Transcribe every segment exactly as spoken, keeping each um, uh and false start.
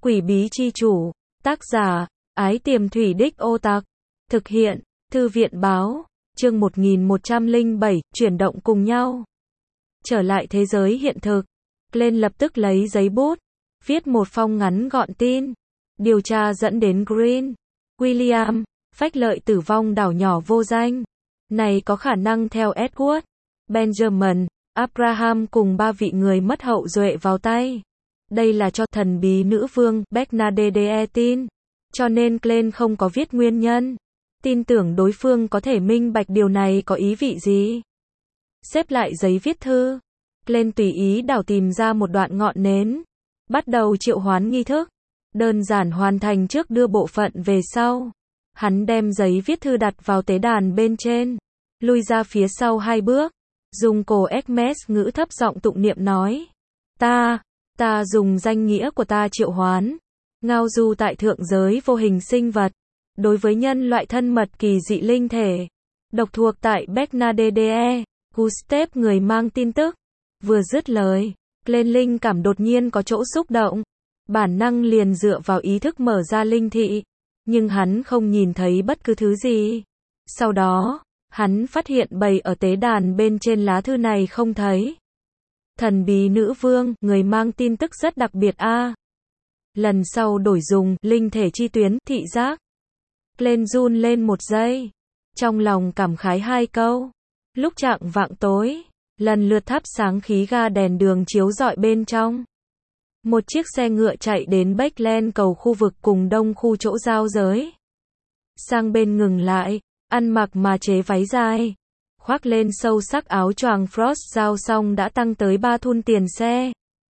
Quỷ bí chi chủ, tác giả, Ái Tiềm Thủy Đích Ô Tạc, thực hiện, Thư viện báo, chương một nghìn một trăm lẻ bảy, chuyển động cùng nhau. Trở lại thế giới hiện thực, Glenn lập tức lấy giấy bút, viết một phong ngắn gọn tin. Điều tra dẫn đến Green, William, phách lợi tử vong đảo nhỏ vô danh. Này có khả năng theo Edward, Benjamin, Abraham cùng ba vị người mất hậu duệ vào tay. Đây là cho thần bí nữ vương Bernadette tin. Cho nên Glenn không có viết nguyên nhân. Tin tưởng đối phương có thể minh bạch điều này có ý vị gì. Xếp lại giấy viết thư, Glenn tùy ý đảo tìm ra một đoạn ngọn nến. Bắt đầu triệu hoán nghi thức. Đơn giản hoàn thành trước đưa bộ phận về sau. Hắn đem giấy viết thư đặt vào tế đàn bên trên. Lui ra phía sau hai bước. Dùng cổ Hermes ngữ thấp giọng tụng niệm nói. Ta, ta dùng danh nghĩa của ta triệu hoán. Ngao du tại thượng giới vô hình sinh vật. Đối với nhân loại thân mật kỳ dị linh thể. Độc thuộc tại Bernadette, Gustave người mang tin tức. Vừa dứt lời, Glenn linh cảm đột nhiên có chỗ xúc động. Bản năng liền dựa vào ý thức mở ra linh thị. Nhưng hắn không nhìn thấy bất cứ thứ gì. Sau đó, hắn phát hiện bày ở tế đàn bên trên lá thư này không thấy. Thần bí nữ vương, người mang tin tức rất đặc biệt a. À. Lần sau đổi dùng, linh thể chi tuyến, thị giác. Glenn run lên một giây. Trong lòng cảm khái hai câu. Lúc chạng vạng tối, lần lượt thắp sáng khí ga đèn đường chiếu rọi bên trong. Một chiếc xe ngựa chạy đến Backland cầu khu vực cùng đông khu chỗ giao giới. Sang bên ngừng lại, ăn mặc mà chế váy dài. Khoác lên sâu sắc áo choàng Frost giao xong đã tăng tới ba thun tiền xe.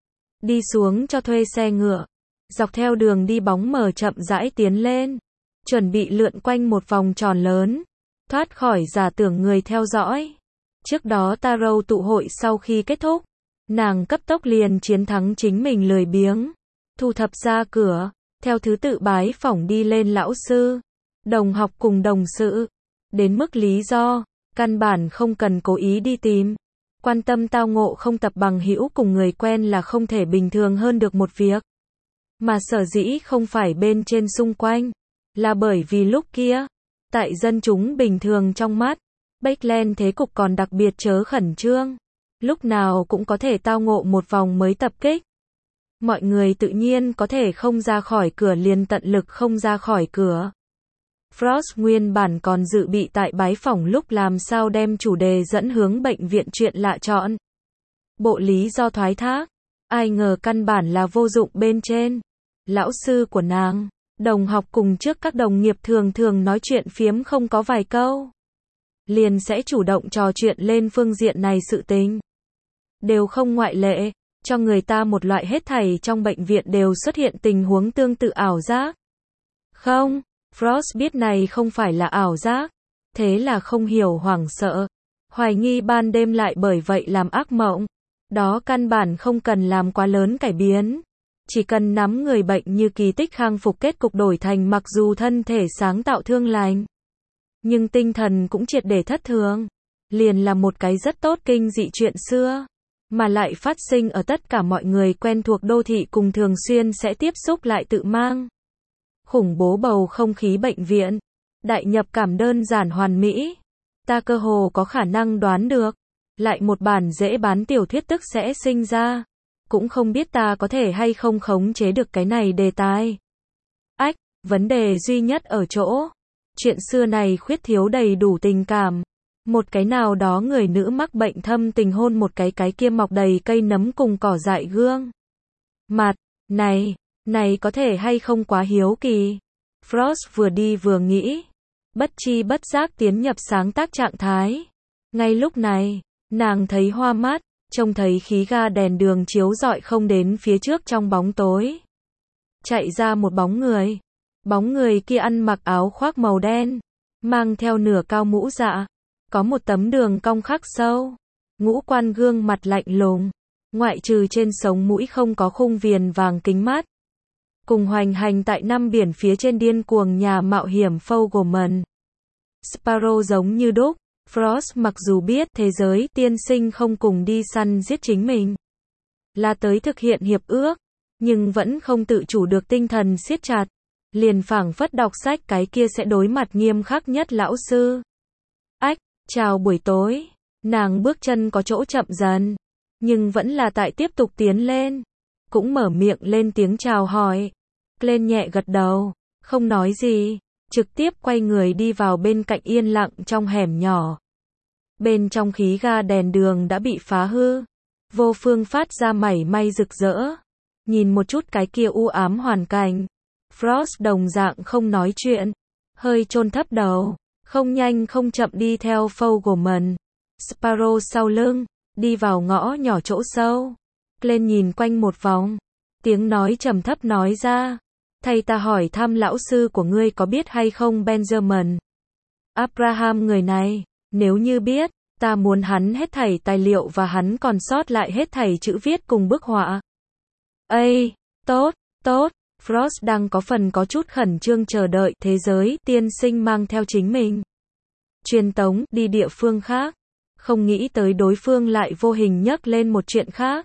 Đi xuống cho thuê xe ngựa. Dọc theo đường đi bóng mờ chậm rãi tiến lên. Chuẩn bị lượn quanh một vòng tròn lớn. Thoát khỏi giả tưởng người theo dõi. Trước đó Tarot tụ hội sau khi kết thúc. Nàng cấp tốc liền chiến thắng chính mình lười biếng. Thu thập ra cửa. Theo thứ tự bái phỏng đi lên lão sư. Đồng học cùng đồng sự. Đến mức lý do. Căn bản không cần cố ý đi tìm. Quan tâm tao ngộ không tập bằng hữu cùng người quen là không thể bình thường hơn được một việc. Mà sở dĩ không phải bên trên xung quanh. Là bởi vì lúc kia. Tại dân chúng bình thường trong mắt. Backland thế cục còn đặc biệt chớ khẩn trương. Lúc nào cũng có thể tao ngộ một vòng mới tập kích. Mọi người tự nhiên có thể không ra khỏi cửa liền tận lực không ra khỏi cửa. Frost nguyên bản còn dự bị tại bái phỏng lúc làm sao đem chủ đề dẫn hướng bệnh viện chuyện lạ chọn. Bộ lý do thoái thác. Ai ngờ căn bản là vô dụng bên trên. Lão sư của nàng, đồng học cùng trước các đồng nghiệp thường thường nói chuyện phiếm không có vài câu. Liền sẽ chủ động trò chuyện lên phương diện này sự tình. Đều không ngoại lệ, cho người ta một loại hết thảy trong bệnh viện đều xuất hiện tình huống tương tự ảo giác. Không, Frost biết này không phải là ảo giác, thế là không hiểu hoảng sợ, hoài nghi ban đêm lại bởi vậy làm ác mộng. Đó căn bản không cần làm quá lớn cải biến, chỉ cần nắm người bệnh như kỳ tích khang phục kết cục đổi thành mặc dù thân thể sáng tạo thương lành, nhưng tinh thần cũng triệt để thất thường, liền là một cái rất tốt kinh dị chuyện xưa. Mà lại phát sinh ở tất cả mọi người quen thuộc đô thị cùng thường xuyên sẽ tiếp xúc lại tự mang. Khủng bố bầu không khí bệnh viện. Đại nhập cảm đơn giản hoàn mỹ. Ta cơ hồ có khả năng đoán được. Lại một bản dễ bán tiểu thuyết tức sẽ sinh ra. Cũng không biết ta có thể hay không khống chế được cái này đề tài. Ách, vấn đề duy nhất ở chỗ. Chuyện xưa này khuyết thiếu đầy đủ tình cảm. Một cái nào đó người nữ mắc bệnh thâm tình hôn một cái cái kia mọc đầy cây nấm cùng cỏ dại gương mặt, này, này có thể hay không quá hiếu kỳ. Frost vừa đi vừa nghĩ, bất chi bất giác tiến nhập sáng tác trạng thái. Ngay lúc này, nàng thấy hoa mắt, trông thấy khí ga đèn đường chiếu rọi không đến phía trước trong bóng tối. Chạy ra một bóng người. Bóng người kia ăn mặc áo khoác màu đen, mang theo nửa cao mũ dạ. Có một tấm đường cong khắc sâu, ngũ quan gương mặt lạnh lùng, ngoại trừ trên sống mũi không có khung viền vàng kính mắt. Cùng hoành hành tại năm biển phía trên điên cuồng nhà mạo hiểm Fogelman. Sparrow giống như đúc, Frost mặc dù biết thế giới tiên sinh không cùng đi săn giết chính mình, là tới thực hiện hiệp ước, nhưng vẫn không tự chủ được tinh thần siết chặt. Liền phảng phất đọc sách cái kia sẽ đối mặt nghiêm khắc nhất lão sư. Ách, chào buổi tối. Nàng bước chân có chỗ chậm dần, nhưng vẫn là tại tiếp tục tiến lên. Cũng mở miệng lên tiếng chào hỏi. Glenn nhẹ gật đầu, không nói gì, trực tiếp quay người đi vào bên cạnh yên lặng trong hẻm nhỏ. Bên trong khí ga đèn đường đã bị phá hư, vô phương phát ra mảy may rực rỡ. Nhìn một chút cái kia u ám hoàn cảnh, Frost đồng dạng không nói chuyện, hơi chôn thấp đầu, không nhanh không chậm đi theo Fogelman. Sparrow sau lưng, đi vào ngõ nhỏ chỗ sâu. Glenn nhìn quanh một vòng, tiếng nói trầm thấp nói ra, thầy ta hỏi thăm lão sư của ngươi có biết hay không Benjamin Abraham người này, nếu như biết, ta muốn hắn hết thảy tài liệu và hắn còn sót lại hết thảy chữ viết cùng bức họa. Ây, tốt, tốt, Frost đang có phần có chút khẩn trương chờ đợi thế giới tiên sinh mang theo chính mình. Truyền tống đi địa phương khác, không nghĩ tới đối phương lại vô hình nhắc lên một chuyện khác.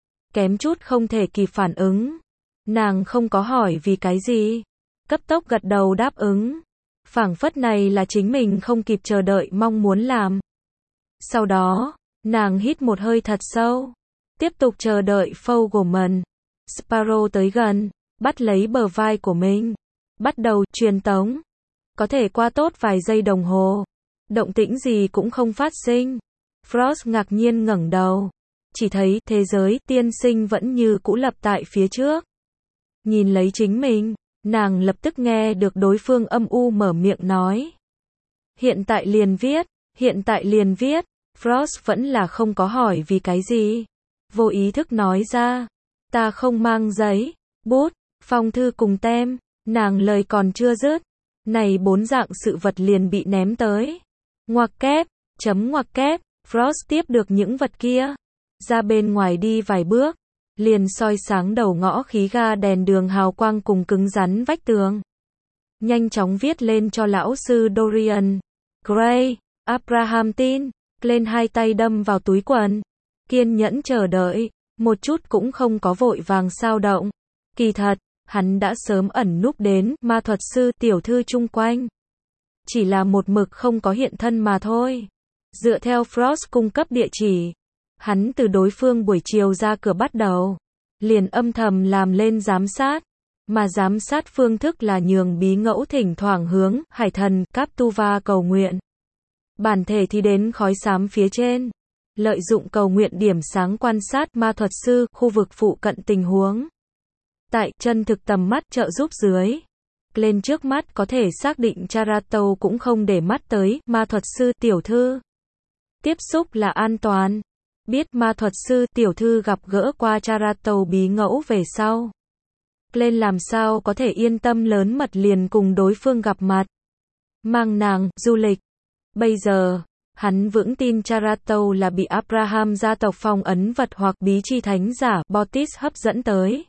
Kém chút không thể kịp phản ứng. Nàng không có hỏi vì cái gì, cấp tốc gật đầu đáp ứng. Phảng phất này là chính mình không kịp chờ đợi mong muốn làm. Sau đó, nàng hít một hơi thật sâu, tiếp tục chờ đợi Fogelman. Sparrow tới gần, bắt lấy bờ vai của mình, bắt đầu truyền tống. Có thể qua tốt vài giây đồng hồ, động tĩnh gì cũng không phát sinh. Frost ngạc nhiên ngẩng đầu, chỉ thấy thế giới tiên sinh vẫn như cũ lập tại phía trước. Nhìn lấy chính mình, nàng lập tức nghe được đối phương âm u mở miệng nói. Hiện tại liền viết, hiện tại liền viết. Frost vẫn là không có hỏi vì cái gì. Vô ý thức nói ra, ta không mang giấy, bút, phong thư cùng tem. Nàng lời còn chưa dứt, này bốn dạng sự vật liền bị ném tới. Ngoặc kép, chấm ngoặc kép. Frost tiếp được những vật kia, ra bên ngoài đi vài bước, liền soi sáng đầu ngõ khí ga đèn đường hào quang cùng cứng rắn vách tường. Nhanh chóng viết lên cho lão sư Dorian Gray, Abraham tin. Lên hai tay đâm vào túi quần, kiên nhẫn chờ đợi, một chút cũng không có vội vàng sao động. Kỳ thật, hắn đã sớm ẩn núp đến ma thuật sư tiểu thư chung quanh. Chỉ là một mực không có hiện thân mà thôi. Dựa theo Frost cung cấp địa chỉ, hắn từ đối phương buổi chiều ra cửa bắt đầu, liền âm thầm làm lên giám sát, mà giám sát phương thức là nhường bí ngẫu thỉnh thoảng hướng hải thần Captuva cầu nguyện. Bản thể thì đến khói xám phía trên, lợi dụng cầu nguyện điểm sáng quan sát ma thuật sư khu vực phụ cận tình huống. Tại chân thực tầm mắt trợ giúp dưới, lên trước mắt có thể xác định Charato cũng không để mắt tới ma thuật sư tiểu thư. Tiếp xúc là an toàn. Biết ma thuật sư tiểu thư gặp gỡ qua Charato bí ngẫu về sau. Lên làm sao có thể yên tâm lớn mật liền cùng đối phương gặp mặt. Mang nàng du lịch. Bây giờ, hắn vững tin Charato là bị Abraham gia tộc phong ấn vật hoặc bí chi thánh giả Bautis hấp dẫn tới.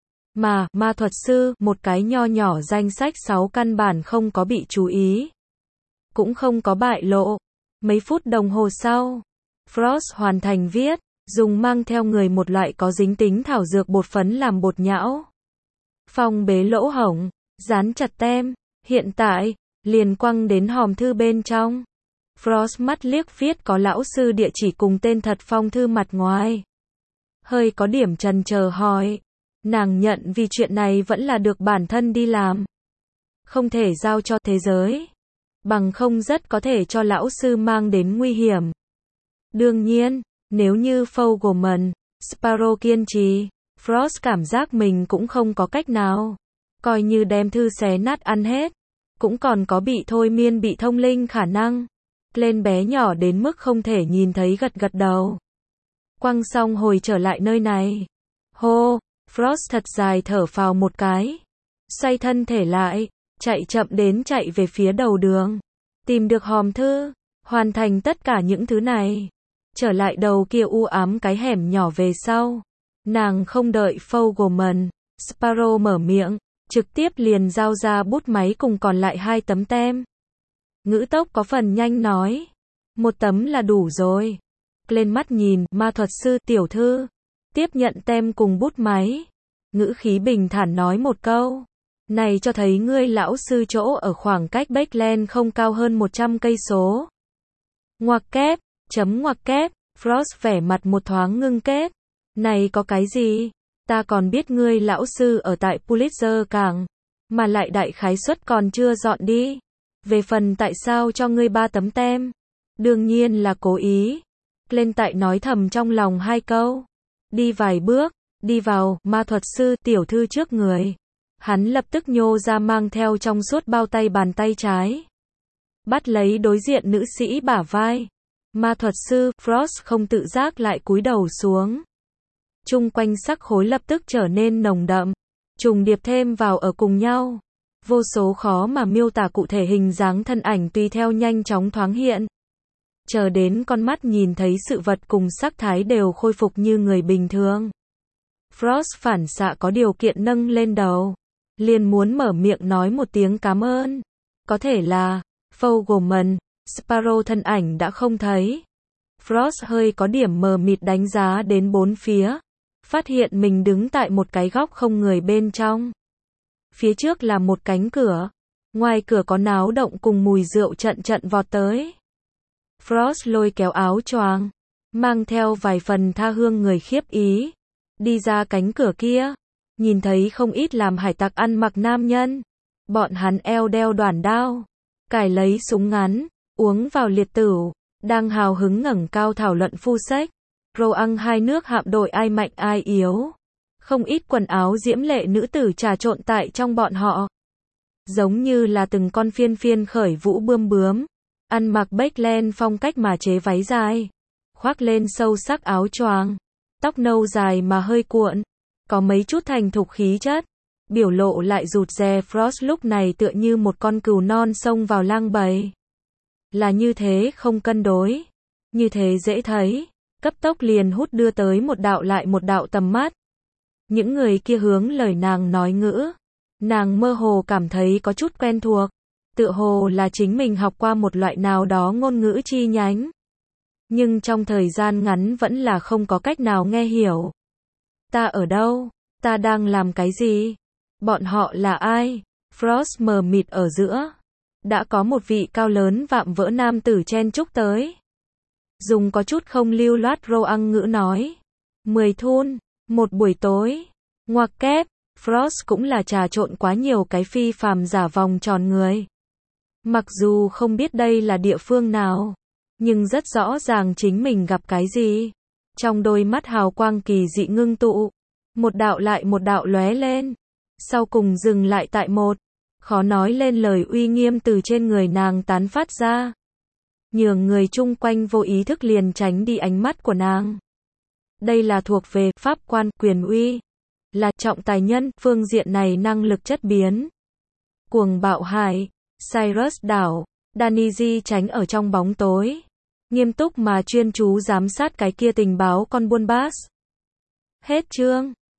Mà, ma thuật sư, một cái nho nhỏ danh sách sáu căn bản không có bị chú ý. Cũng không có bại lộ. Mấy phút đồng hồ sau, Frost hoàn thành viết, dùng mang theo người một loại có dính tính thảo dược bột phấn làm bột nhão. Phong bế lỗ hổng, dán chặt tem, hiện tại, liền quăng đến hòm thư bên trong. Frost mắt liếc viết có lão sư địa chỉ cùng tên thật phong thư mặt ngoài. Hơi có điểm chần chờ hỏi. Nàng nhận vì chuyện này vẫn là được bản thân đi làm. Không thể giao cho thế giới. Bằng không rất có thể cho lão sư mang đến nguy hiểm. Đương nhiên, nếu như Fogelman, Sparrow kiên trì, Frost cảm giác mình cũng không có cách nào. Coi như đem thư xé nát ăn hết, cũng còn có bị thôi miên bị thông linh khả năng. Lên bé nhỏ đến mức không thể nhìn thấy gật gật đầu. Quăng xong hồi trở lại nơi này. Hô, Frost thật dài thở phào một cái. Xoay thân thể lại, chạy chậm đến chạy về phía đầu đường. Tìm được hòm thư, hoàn thành tất cả những thứ này. Trở lại đầu kia u ám cái hẻm nhỏ về sau. Nàng không đợi Fogelman, Sparrow mở miệng, trực tiếp liền giao ra bút máy cùng còn lại hai tấm tem. Ngữ tốc có phần nhanh nói. Một tấm là đủ rồi. Lên mắt nhìn, ma thuật sư tiểu thư. Tiếp nhận tem cùng bút máy. ngữ khí bình thản nói một câu. Này cho thấy ngươi lão sư chỗ ở khoảng cách Backland không cao hơn một trăm cây số. Ngoặc kép, chấm ngoặc kép, Frost vẻ mặt một thoáng ngưng kết. Này có cái gì? Ta còn biết ngươi lão sư ở tại Pulitzer cảng, mà lại đại khái suất còn chưa dọn đi. Về phần tại sao cho ngươi ba tấm tem? Đương nhiên là cố ý. Lên tại nói thầm trong lòng hai câu. Đi vài bước, đi vào, ma thuật sư tiểu thư trước người. Hắn lập tức nhô ra mang theo trong suốt bao tay bàn tay trái. Bắt lấy đối diện nữ sĩ bả vai. Ma thuật sư, Frost không tự giác lại cúi đầu xuống. Chung quanh sắc khối lập tức trở nên nồng đậm, trùng điệp thêm vào ở cùng nhau. Vô số khó mà miêu tả cụ thể hình dáng thân ảnh tùy theo nhanh chóng thoáng hiện. Chờ đến con mắt nhìn thấy sự vật cùng sắc thái đều khôi phục như người bình thường. Frost phản xạ có điều kiện nâng lên đầu. Liền muốn mở miệng nói một tiếng cảm ơn. Có thể là, Fogelman, Sparrow thân ảnh đã không thấy. Frost hơi có điểm mờ mịt đánh giá đến bốn phía. Phát hiện mình đứng tại một cái góc không người bên trong. Phía trước là một cánh cửa. Ngoài cửa có náo động cùng mùi rượu trận trận vọt tới. Frost lôi kéo áo choàng, mang theo vài phần tha hương người khiếp ý. Đi ra cánh cửa kia, nhìn thấy không ít làm hải tặc ăn mặc nam nhân. Bọn hắn eo đeo đoản đao, cài lấy súng ngắn, uống vào liệt tửu, đang hào hứng ngẩng cao thảo luận phu sách. Roang hai nước hạm đội ai mạnh ai yếu. Không ít quần áo diễm lệ nữ tử trà trộn tại trong bọn họ. Giống như là từng con phiên phiên khởi vũ bươm bướm. Ăn mặc Backland phong cách mà chế váy dài. Khoác lên sâu sắc áo choàng. Tóc nâu dài mà hơi cuộn. Có mấy chút thành thục khí chất. Biểu lộ lại rụt rè. Frost lúc này tựa như một con cừu non xông vào lang bầy. Là như thế không cân đối. Như thế dễ thấy. Cấp tốc liền hút đưa tới một đạo lại một đạo tầm mắt. Những người kia hướng lời nàng nói ngữ. Nàng mơ hồ cảm thấy có chút quen thuộc. Tựa hồ là chính mình học qua một loại nào đó ngôn ngữ chi nhánh. Nhưng trong thời gian ngắn vẫn là không có cách nào nghe hiểu. Ta ở đâu? Ta đang làm cái gì? Bọn họ là ai? Frost mờ mịt ở giữa. Đã có một vị cao lớn vạm vỡ nam tử chen chúc tới. Dùng có chút không lưu loát Roang ngữ nói. Mười thun, một buổi tối. Ngoặc kép, Frost cũng là trà trộn quá nhiều cái phi phàm giả vòng tròn người. Mặc dù không biết đây là địa phương nào, nhưng rất rõ ràng chính mình gặp cái gì. Trong đôi mắt hào quang kỳ dị ngưng tụ, một đạo lại một đạo lóe lên, sau cùng dừng lại tại một, khó nói lên lời uy nghiêm từ trên người nàng tán phát ra. Nhường người chung quanh vô ý thức liền tránh đi ánh mắt của nàng. Đây là thuộc về pháp quan, quyền uy, là trọng tài nhân, phương diện này năng lực chất biến. Cuồng bạo hải, Cyrus đảo, Daniji tránh ở trong bóng tối, nghiêm túc mà chuyên chú giám sát cái kia tình báo con buôn bass. Hết chương.